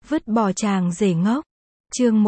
Vứt bỏ chàng rể ngốc. Chương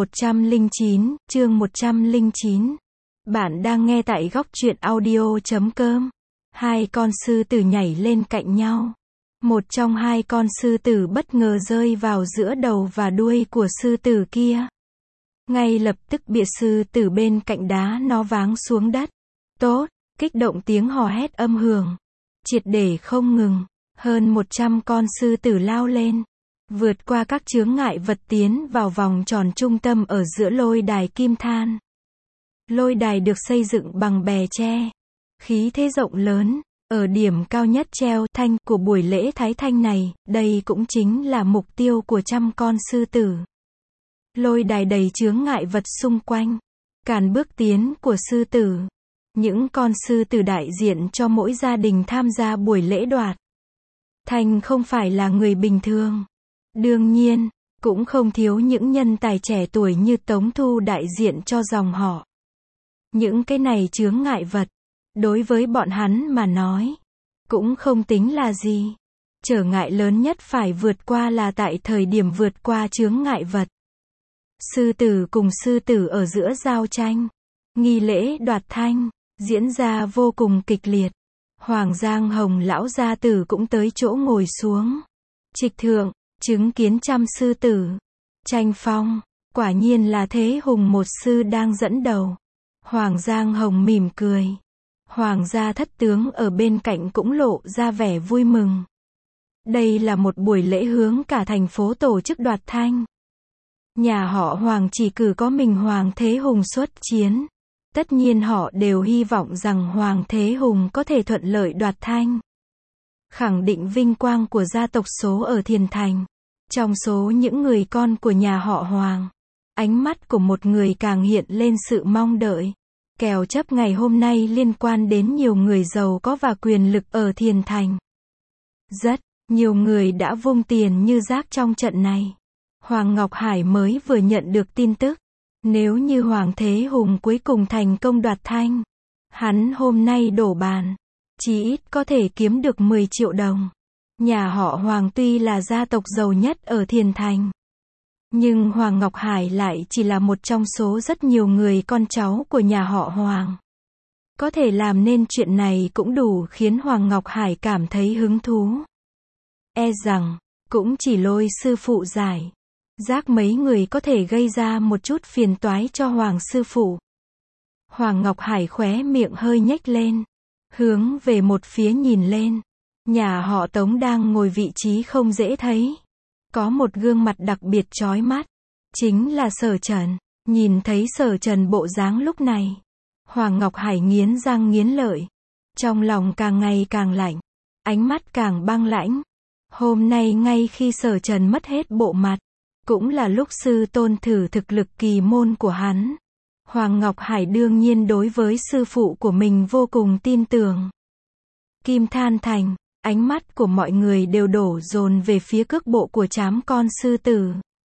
109. Bạn đang nghe tại góc truyện audio.com. Hai con sư tử nhảy lên cạnh nhau. Một trong hai con sư tử bất ngờ rơi vào giữa đầu và đuôi của sư tử kia. Ngay lập tức bịa sư tử bên cạnh đá nó váng xuống đất. Tốt, kích động tiếng hò hét âm hưởng. Triệt để không ngừng. Hơn 100 con sư tử lao lên. Vượt qua các chướng ngại vật tiến vào vòng tròn trung tâm ở giữa lôi đài kim than. Lôi đài được xây dựng bằng bè tre. Khí thế rộng lớn. Ở điểm cao nhất treo thanh của buổi lễ thái thanh này, đây cũng chính là mục tiêu của trăm con sư tử. Lôi đài đầy chướng ngại vật xung quanh. Cản bước tiến của sư tử. Những con sư tử đại diện cho mỗi gia đình tham gia buổi lễ đoạt thanh không phải là người bình thường. Đương nhiên, cũng không thiếu những nhân tài trẻ tuổi như Tống Thu đại diện cho dòng họ. Những cái này chướng ngại vật, đối với bọn hắn mà nói, cũng không tính là gì. Trở ngại lớn nhất phải vượt qua là tại thời điểm vượt qua chướng ngại vật. Sư tử cùng sư tử ở giữa giao tranh. Nghi lễ đoạt thanh, diễn ra vô cùng kịch liệt. Hoàng Giang Hồng lão gia tử cũng tới chỗ ngồi xuống. Trịch thượng, chứng kiến trăm sư tử. Tranh phong, quả nhiên là Thế Hùng một sư đang dẫn đầu. Hoàng Giang Hồng mỉm cười. Hoàng gia thất tướng ở bên cạnh cũng lộ ra vẻ vui mừng. Đây là một buổi lễ hướng cả thành phố tổ chức đoạt thanh. Nhà họ Hoàng chỉ cử có mình Hoàng Thế Hùng xuất chiến. Tất nhiên họ đều hy vọng rằng Hoàng Thế Hùng có thể thuận lợi đoạt thanh. Khẳng định vinh quang của gia tộc số ở Thiền Thành. Trong số những người con của nhà họ Hoàng, ánh mắt của một người càng hiện lên sự mong đợi. Kèo chấp ngày hôm nay liên quan đến nhiều người giàu có và quyền lực ở Thiền Thành. Rất nhiều người đã vung tiền như rác trong trận này. Hoàng Ngọc Hải mới vừa nhận được tin tức. Nếu như Hoàng Thế Hùng cuối cùng thành công đoạt thanh, hắn hôm nay đổ bàn, chí ít có thể kiếm được 10 triệu đồng. Nhà họ Hoàng tuy là gia tộc giàu nhất ở Thiền Thành, nhưng Hoàng Ngọc Hải lại chỉ là một trong số rất nhiều người con cháu của nhà họ Hoàng. Có thể làm nên chuyện này cũng đủ khiến Hoàng Ngọc Hải cảm thấy hứng thú. E rằng, cũng chỉ lôi sư phụ giải rác mấy người có thể gây ra một chút phiền toái cho Hoàng sư phụ. Hoàng Ngọc Hải khóe miệng hơi nhếch lên, hướng về một phía nhìn lên. Nhà họ Tống đang ngồi vị trí không dễ thấy. Có một gương mặt đặc biệt chói mắt, chính là Sở Trần. Nhìn thấy Sở Trần bộ dáng lúc này, Hoàng Ngọc Hải nghiến răng nghiến lợi. Trong lòng càng ngày càng lạnh, ánh mắt càng băng lãnh. Hôm nay ngay khi Sở Trần mất hết bộ mặt, cũng là lúc sư tôn thử thực lực kỳ môn của hắn. Hoàng Ngọc Hải đương nhiên đối với sư phụ của mình vô cùng tin tưởng. Kim Than Thành, ánh mắt của mọi người đều đổ dồn về phía cước bộ của trám con sư tử.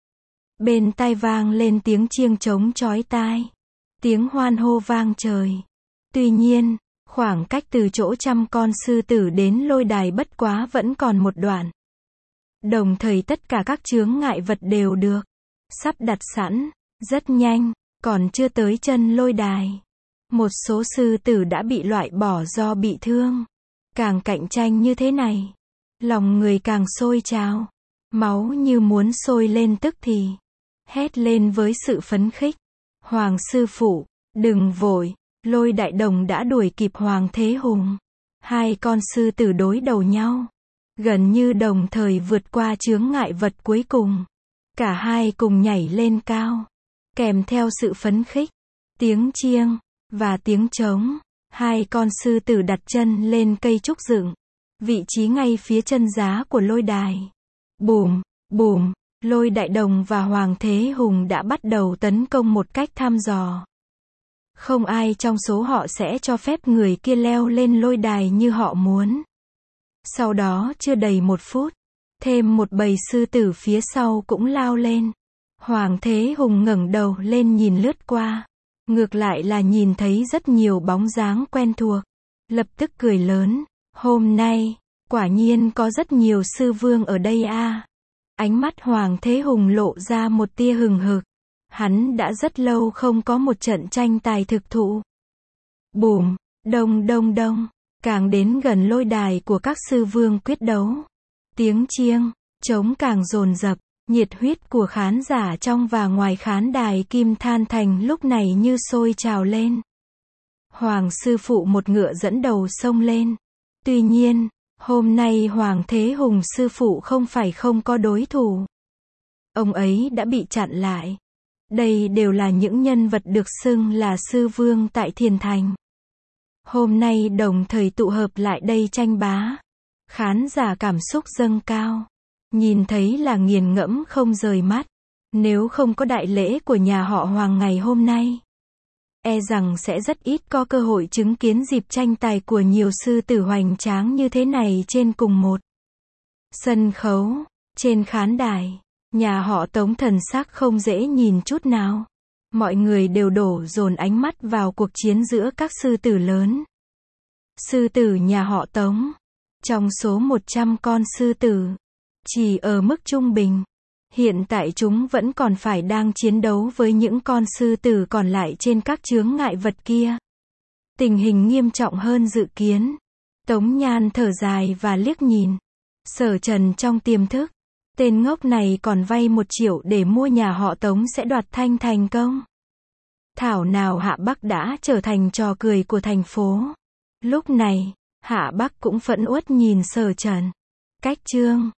Bên tai vang lên tiếng chiêng trống chói tai. Tiếng hoan hô vang trời. Tuy nhiên, khoảng cách từ chỗ trăm con sư tử đến lôi đài bất quá vẫn còn một đoạn. Đồng thời tất cả các chướng ngại vật đều được sắp đặt sẵn, rất nhanh, còn chưa tới chân lôi đài. Một số sư tử đã bị loại bỏ do bị thương. Càng cạnh tranh như thế này, lòng người càng sôi trào, máu như muốn sôi lên tức thì. Hét lên với sự phấn khích. Hoàng sư phụ, đừng vội, lôi đại đồng đã đuổi kịp Hoàng Thế Hùng. Hai con sư tử đối đầu nhau. Gần như đồng thời vượt qua chướng ngại vật cuối cùng. Cả hai cùng nhảy lên cao. Kèm theo sự phấn khích, tiếng chiêng, và tiếng trống. Hai con sư tử đặt chân lên cây trúc dựng. Vị trí ngay phía chân giá của lôi đài. Bùm, bùm, lôi đại đồng và Hoàng Thế Hùng đã bắt đầu tấn công một cách thăm dò. Không ai trong số họ sẽ cho phép người kia leo lên lôi đài như họ muốn. Sau đó chưa đầy 1 phút, thêm một bầy sư tử phía sau cũng lao lên. Hoàng Thế Hùng ngẩng đầu lên nhìn lướt qua. Ngược lại là nhìn thấy rất nhiều bóng dáng quen thuộc. Lập tức cười lớn. Hôm nay, quả nhiên có rất nhiều sư vương ở đây a. Ánh mắt Hoàng Thế Hùng lộ ra một tia hừng hực. Hắn đã rất lâu không có một trận tranh tài thực thụ. Bùm, đông đông đông, càng đến gần lôi đài của các sư vương quyết đấu. Tiếng chiêng, trống càng dồn dập, nhiệt huyết của khán giả trong và ngoài khán đài Kim Than Thành lúc này như sôi trào lên. Hoàng sư phụ một ngựa dẫn đầu xông lên. Tuy nhiên, hôm nay Hoàng Thế Hùng sư phụ không phải không có đối thủ. Ông ấy đã bị chặn lại. Đây đều là những nhân vật được xưng là sư vương tại Thiền Thành. Hôm nay đồng thời tụ hợp lại đây tranh bá. Khán giả cảm xúc dâng cao. Nhìn thấy là nghiền ngẫm không rời mắt. Nếu không có đại lễ của nhà họ Hoàng ngày hôm nay, e rằng sẽ rất ít có cơ hội chứng kiến dịp tranh tài của nhiều sư tử hoành tráng như thế này trên cùng một sân khấu. Trên khán đài, nhà họ Tống thần sắc không dễ nhìn chút nào. Mọi người đều đổ dồn ánh mắt vào cuộc chiến giữa các sư tử lớn. Sư tử nhà họ Tống, trong số 100 con sư tử, chỉ ở mức trung bình. Hiện tại chúng vẫn còn phải đang chiến đấu với những con sư tử còn lại trên các chướng ngại vật kia. Tình hình nghiêm trọng hơn dự kiến. Tống Nhan thở dài và liếc nhìn Sở Trần trong tiềm thức. Tên ngốc này còn vay 1 triệu để mua nhà họ Tống sẽ đoạt thanh thành công. Thảo nào Hạ Bắc đã trở thành trò cười của thành phố. Lúc này, Hạ Bắc cũng phẫn uất nhìn Sở Trần. Cách chương